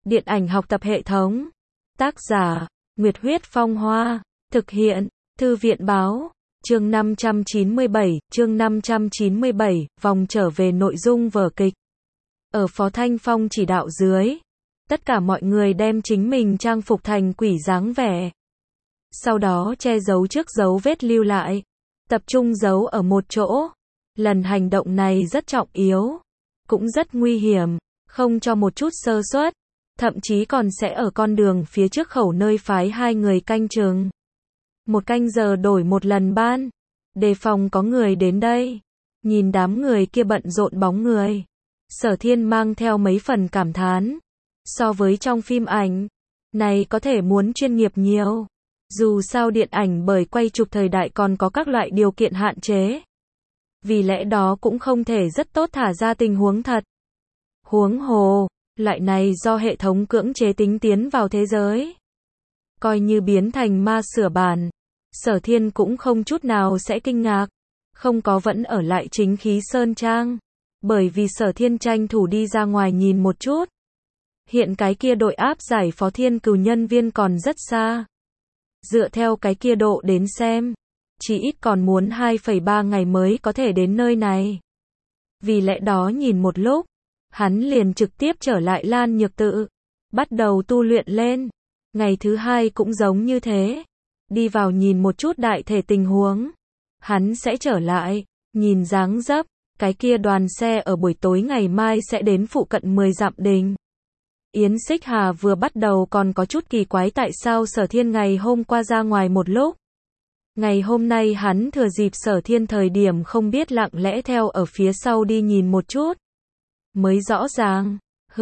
Điện ảnh học tập hệ thống. Tác giả, Nguyệt Huyết Phong Hoa. Thực hiện, Thư viện Báo. Chương 597, vòng trở về nội dung vở kịch. Ở Phó Thanh Phong chỉ đạo dưới, tất cả mọi người đem chính mình trang phục thành quỷ dáng vẻ. Sau đó che giấu trước dấu vết lưu lại, tập trung giấu ở một chỗ. Lần hành động này rất trọng yếu, cũng rất nguy hiểm, không cho một chút sơ suất, thậm chí còn sẽ ở con đường phía trước khẩu nơi phái hai người canh chừng. 1 canh giờ đổi một lần ban, đề phòng có người đến đây. Nhìn đám người kia bận rộn bóng người, Sở Thiên mang theo mấy phần cảm thán. So với trong phim ảnh, này có thể muốn chuyên nghiệp nhiều. Dù sao điện ảnh bởi quay chụp thời đại còn có các loại điều kiện hạn chế. Vì lẽ đó cũng không thể rất tốt thả ra tình huống thật. Huống hồ, loại này do hệ thống cưỡng chế tính tiến vào thế giới. Coi như biến thành ma sửa bản, Sở Thiên cũng không chút nào sẽ kinh ngạc. Không có vẫn ở lại chính khí Sơn Trang. Bởi vì Sở Thiên tranh thủ đi ra ngoài nhìn một chút. Hiện cái kia đội áp giải Phó Thiên Cừu nhân viên còn rất xa. Dựa theo cái kia độ đến xem, chỉ ít còn muốn 2,3 ngày mới có thể đến nơi này. Vì lẽ đó nhìn một lúc, hắn liền trực tiếp trở lại Lan Nhược Tự, bắt đầu tu luyện lên. Ngày thứ hai cũng giống như thế, đi vào nhìn một chút đại thể tình huống. Hắn sẽ trở lại, nhìn dáng dấp, cái kia đoàn xe ở buổi tối ngày mai sẽ đến phụ cận 10 dặm đình. Yến Xích Hà vừa bắt đầu còn có chút kỳ quái tại sao Sở Thiên ngày hôm qua ra ngoài một lúc. Ngày hôm nay hắn thừa dịp Sở Thiên thời điểm không biết lặng lẽ theo ở phía sau đi nhìn một chút. Mới rõ ràng,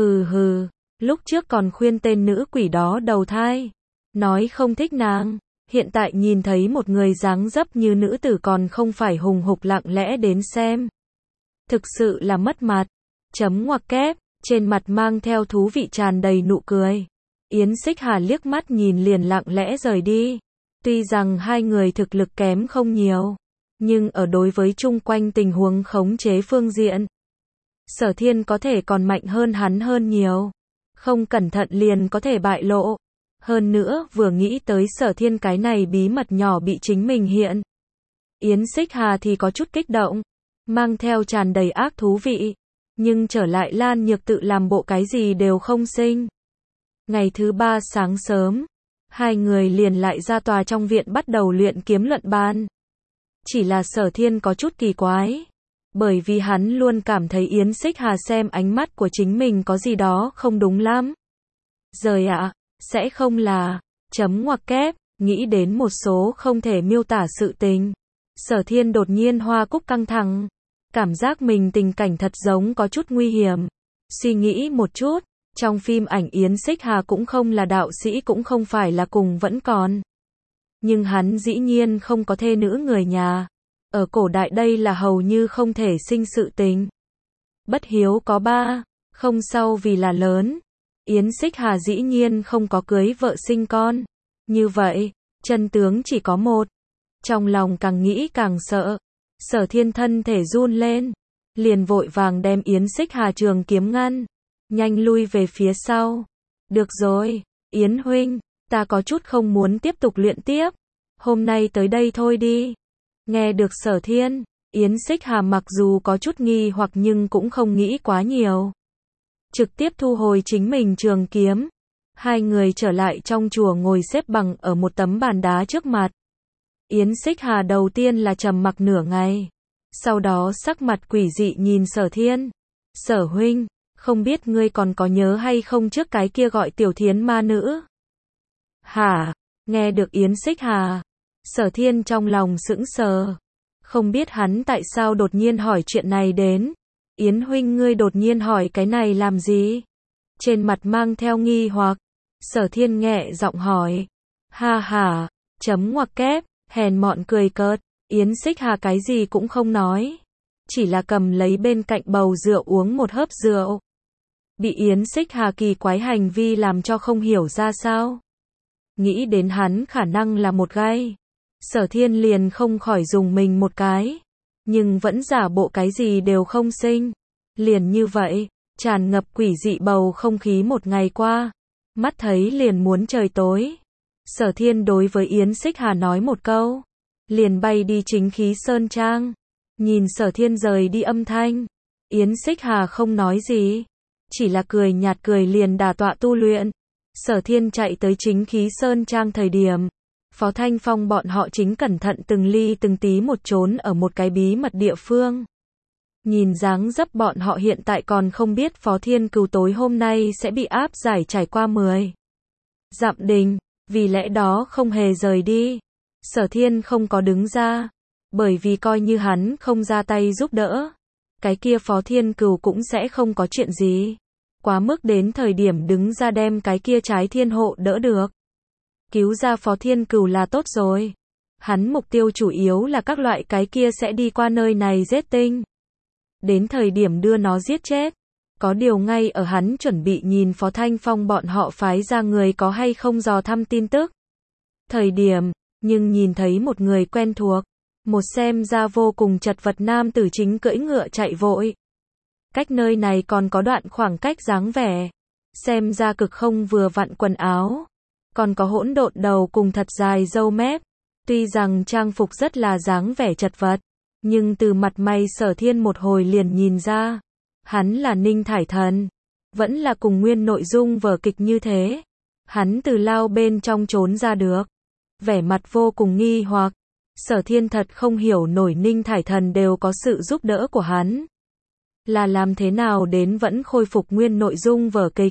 lúc trước còn khuyên tên nữ quỷ đó đầu thai, nói không thích nàng, hiện tại nhìn thấy một người dáng dấp như nữ tử còn không phải hùng hục lặng lẽ đến xem. Thực sự là mất mặt, chấm ngoặc kép, trên mặt mang theo thú vị tràn đầy nụ cười. Yến Xích Hà liếc mắt nhìn liền lặng lẽ rời đi. Tuy rằng hai người thực lực kém không nhiều, nhưng ở đối với chung quanh tình huống khống chế phương diện, Sở Thiên có thể còn mạnh hơn hắn hơn nhiều. Không cẩn thận liền có thể bại lộ. Hơn nữa vừa nghĩ tới Sở Thiên cái này bí mật nhỏ bị chính mình hiện. Yến Xích Hà thì có chút kích động, mang theo tràn đầy ác thú vị. Nhưng trở lại Lan Nhược Tự làm bộ cái gì đều không sinh. Ngày thứ 3 sáng sớm, hai người liền lại ra tòa trong viện bắt đầu luyện kiếm luận bàn. Chỉ là Sở Thiên có chút kỳ quái, bởi vì hắn luôn cảm thấy Yến Xích Hà xem ánh mắt của chính mình có gì đó không đúng lắm. Rời ạ, sẽ không là, chấm ngoặc kép, nghĩ đến một số không thể miêu tả sự tình. Sở Thiên đột nhiên hoa cúc căng thẳng, cảm giác mình tình cảnh thật giống có chút nguy hiểm. Suy nghĩ một chút, trong phim ảnh Yến Xích Hà cũng không là đạo sĩ cũng không phải là cùng vẫn còn. Nhưng hắn dĩ nhiên không có thê nữ người nhà. Ở cổ đại đây là hầu như không thể sinh sự tình. Bất hiếu có 3, không sau vì là lớn. Yến Xích Hà dĩ nhiên không có cưới vợ sinh con. Như vậy, chân tướng chỉ có một. Trong lòng càng nghĩ càng sợ. Sở Thiên thân thể run lên, liền vội vàng đem Yến Xích Hà trường kiếm ngăn, nhanh lui về phía sau. Được rồi, Yến huynh, ta có chút không muốn tiếp tục luyện tiếp, hôm nay tới đây thôi đi. Nghe được Sở Thiên, Yến Xích Hà mặc dù có chút nghi hoặc nhưng cũng không nghĩ quá nhiều. Trực tiếp thu hồi chính mình trường kiếm. Hai người trở lại trong chùa ngồi xếp bằng ở một tấm bàn đá trước mặt. Yến Xích Hà đầu tiên là trầm mặc nửa ngày. Sau đó sắc mặt quỷ dị nhìn Sở Thiên. Sở huynh, không biết ngươi còn có nhớ hay không trước cái kia gọi Tiểu Thiến ma nữ? Hả? Nghe được Yến Xích Hà, Sở Thiên trong lòng sững sờ. Không biết hắn tại sao đột nhiên hỏi chuyện này đến. Yến huynh ngươi đột nhiên hỏi cái này làm gì? Trên mặt mang theo nghi hoặc. Sở Thiên nhẹ giọng hỏi. Ha ha, chấm ngoặc kép, hèn mọn cười cợt. Yến Xích Hà cái gì cũng không nói, chỉ là cầm lấy bên cạnh bầu rượu uống một hớp rượu. Bị Yến Xích Hà kỳ quái hành vi làm cho không hiểu ra sao. Nghĩ đến hắn khả năng là một gai. Sở Thiên liền không khỏi dùng mình một cái, nhưng vẫn giả bộ cái gì đều không sinh. Liền như vậy, tràn ngập quỷ dị bầu không khí một ngày qua, mắt thấy liền muốn trời tối. Sở Thiên đối với Yến Xích Hà nói một câu, liền bay đi Chính Khí Sơn Trang. Nhìn Sở Thiên rời đi âm thanh, Yến Xích Hà không nói gì, chỉ là cười nhạt cười liền đả tọa tu luyện. Sở Thiên chạy tới Chính Khí Sơn Trang thời điểm, Phó Thanh Phong bọn họ chính cẩn thận từng ly từng tí một trốn ở một cái bí mật địa phương. Nhìn dáng dấp bọn họ hiện tại còn không biết Phó Thiên Cửu tối hôm nay sẽ bị áp giải trải qua 10 dặm đình, vì lẽ đó không hề rời đi. Sở Thiên không có đứng ra, bởi vì coi như hắn không ra tay giúp đỡ, cái kia Phó Thiên Cửu cũng sẽ không có chuyện gì. Quá mức đến thời điểm đứng ra đem cái kia trái thiên hộ đỡ được. Cứu ra Phó Thiên Cửu là tốt rồi. Hắn mục tiêu chủ yếu là các loại cái kia sẽ đi qua nơi này giết tinh. Đến thời điểm đưa nó giết chết. Có điều ngay ở hắn chuẩn bị nhìn Phó Thanh Phong bọn họ phái ra người có hay không dò thăm tin tức. Thời điểm, nhưng nhìn thấy một người quen thuộc. Một xem ra vô cùng chật vật nam tử chính cưỡi ngựa chạy vội. Cách nơi này còn có đoạn khoảng cách dáng vẻ. Xem ra cực không vừa vặn quần áo. Còn có hỗn độn đầu cùng thật dài râu mép. Tuy rằng trang phục rất là dáng vẻ chật vật, nhưng từ mặt mày Sở Thiên một hồi liền nhìn ra. Hắn là Ninh Thải Thần. Vẫn là cùng nguyên nội dung vở kịch như thế. Hắn từ lao bên trong trốn ra được. Vẻ mặt vô cùng nghi hoặc. Sở Thiên thật không hiểu nổi Ninh Thải Thần đều có sự giúp đỡ của hắn. Là làm thế nào đến vẫn khôi phục nguyên nội dung vở kịch.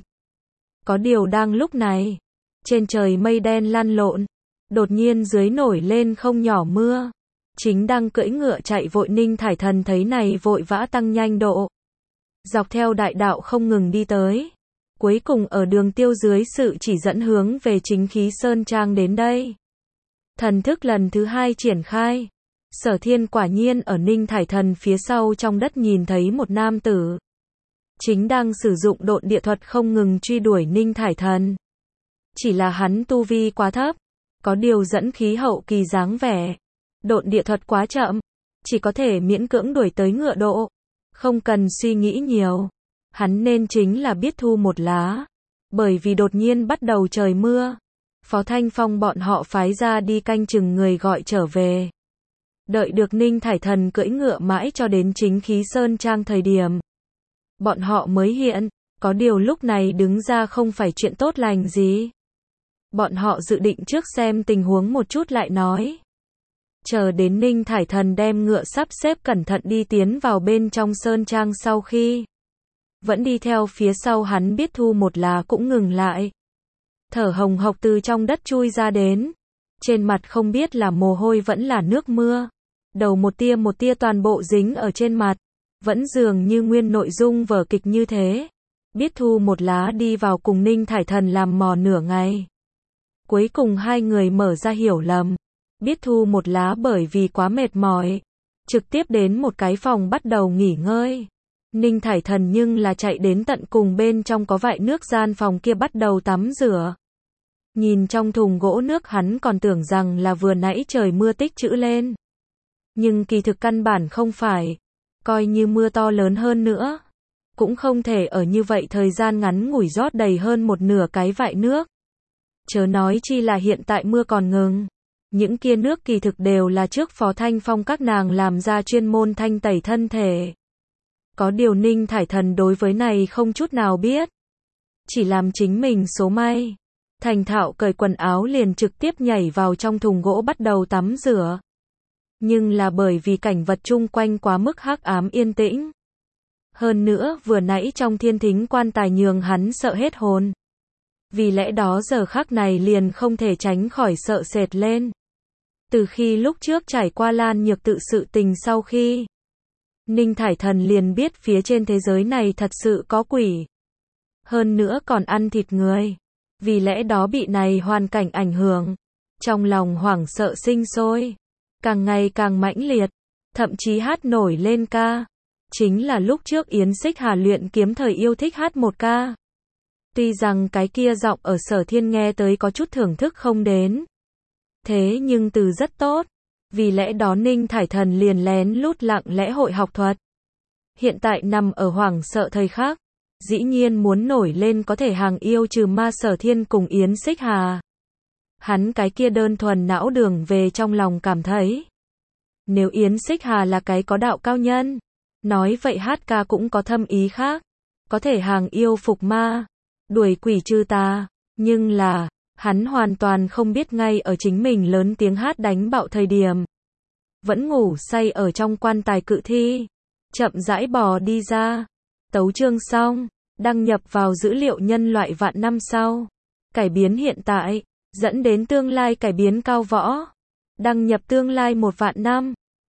Có điều đang lúc này, trên trời mây đen lăn lộn, đột nhiên dưới nổi lên không nhỏ mưa. Chính đang cưỡi ngựa chạy vội Ninh Thải Thần thấy này vội vã tăng nhanh độ. Dọc theo đại đạo không ngừng đi tới. Cuối cùng ở đường tiêu dưới sự chỉ dẫn hướng về Chính Khí Sơn Trang đến đây. Thần thức lần thứ 2 triển khai. Sở Thiên quả nhiên ở Ninh Thải Thần phía sau trong đất nhìn thấy một nam tử. Chính đang sử dụng độn địa thuật không ngừng truy đuổi Ninh Thải Thần. Chỉ là hắn tu vi quá thấp. Có điều dẫn khí hậu kỳ dáng vẻ. Độn địa thuật quá chậm. Chỉ có thể miễn cưỡng đuổi tới ngựa độ. Không cần suy nghĩ nhiều. Hắn nên chính là biết thu một lá. Bởi vì đột nhiên bắt đầu trời mưa. Phó Thanh Phong bọn họ phái ra đi canh chừng người gọi trở về. Đợi được Ninh Thải Thần cưỡi ngựa mãi cho đến Chính Khí Sơn Trang thời điểm. Bọn họ mới hiện, có điều lúc này đứng ra không phải chuyện tốt lành gì. Bọn họ dự định trước xem tình huống một chút lại nói. Chờ đến Ninh Thải Thần đem ngựa sắp xếp cẩn thận đi tiến vào bên trong Sơn Trang sau khi. Vẫn đi theo phía sau hắn biết thu một lá cũng ngừng lại. Thở hồng hộc từ trong đất chui ra đến. Trên mặt không biết là mồ hôi vẫn là nước mưa. Đầu một tia toàn bộ dính ở trên mặt. Vẫn dường như nguyên nội dung vở kịch như thế. Biết thu một lá đi vào cùng Ninh Thải Thần làm mò nửa ngày. Cuối cùng hai người mở ra hiểu lầm. Biết thu một lá bởi vì quá mệt mỏi. Trực tiếp đến một cái phòng bắt đầu nghỉ ngơi. Ninh Thải Thần nhưng là chạy đến tận cùng bên trong có vại nước gian phòng kia bắt đầu tắm rửa. Nhìn trong thùng gỗ nước hắn còn tưởng rằng là vừa nãy trời mưa tích trữ lên. Nhưng kỳ thực căn bản không phải. Coi như mưa to lớn hơn nữa. Cũng không thể ở như vậy thời gian ngắn ngủi rót đầy hơn một nửa cái vại nước. Chớ nói chi là hiện tại mưa còn ngừng. Những kia nước kỳ thực đều là trước Phó Thanh Phong các nàng làm ra chuyên môn thanh tẩy thân thể. Có điều Ninh Thải Thần đối với này không chút nào biết. Chỉ làm chính mình số may. Thành thạo cởi quần áo liền trực tiếp nhảy vào trong thùng gỗ bắt đầu tắm rửa. Nhưng là bởi vì cảnh vật chung quanh quá mức hắc ám yên tĩnh. Hơn nữa vừa nãy trong thiên thính quan tài nhường hắn sợ hết hồn. Vì lẽ đó giờ khắc này liền không thể tránh khỏi sợ sệt lên. Từ khi lúc trước trải qua Lan Nhược Tự sự tình sau khi. Ninh Thải Thần liền biết phía trên thế giới này thật sự có quỷ. Hơn nữa còn ăn thịt người. Vì lẽ đó bị này hoàn cảnh ảnh hưởng. Trong lòng hoảng sợ sinh sôi. Càng ngày càng mãnh liệt. Thậm chí hát nổi lên ca. Chính là lúc trước Yến Xích Hà luyện kiếm thời yêu thích hát một ca. Tuy rằng cái kia giọng ở Sở Thiên nghe tới có chút thưởng thức không đến. Thế nhưng từ rất tốt. Vì lẽ đó Ninh Thải Thần liền lén lút lặng lẽ hội học thuật. Hiện tại nằm ở hoảng sợ thời khắc. dĩ nhiên muốn nổi lên có thể hàng yêu trừ ma Sở Thiên cùng Yến Xích Hà. Hắn cái kia đơn thuần não đường về trong lòng cảm thấy. Nếu Yến Xích Hà là cái có đạo cao nhân, nói vậy hát ca cũng có thâm ý khác. Có thể hàng yêu phục ma, đuổi quỷ trừ tà. Nhưng là, hắn hoàn toàn không biết ngay ở chính mình lớn tiếng hát đánh bạo thời điểm. Vẫn ngủ say ở trong quan tài cự thi. Chậm rãi bò đi ra. Tấu chương xong, đăng nhập vào dữ liệu nhân loại vạn năm sau. Cải biến hiện tại, dẫn đến tương lai cải biến cao võ. Đăng nhập tương lai 1 vạn năm.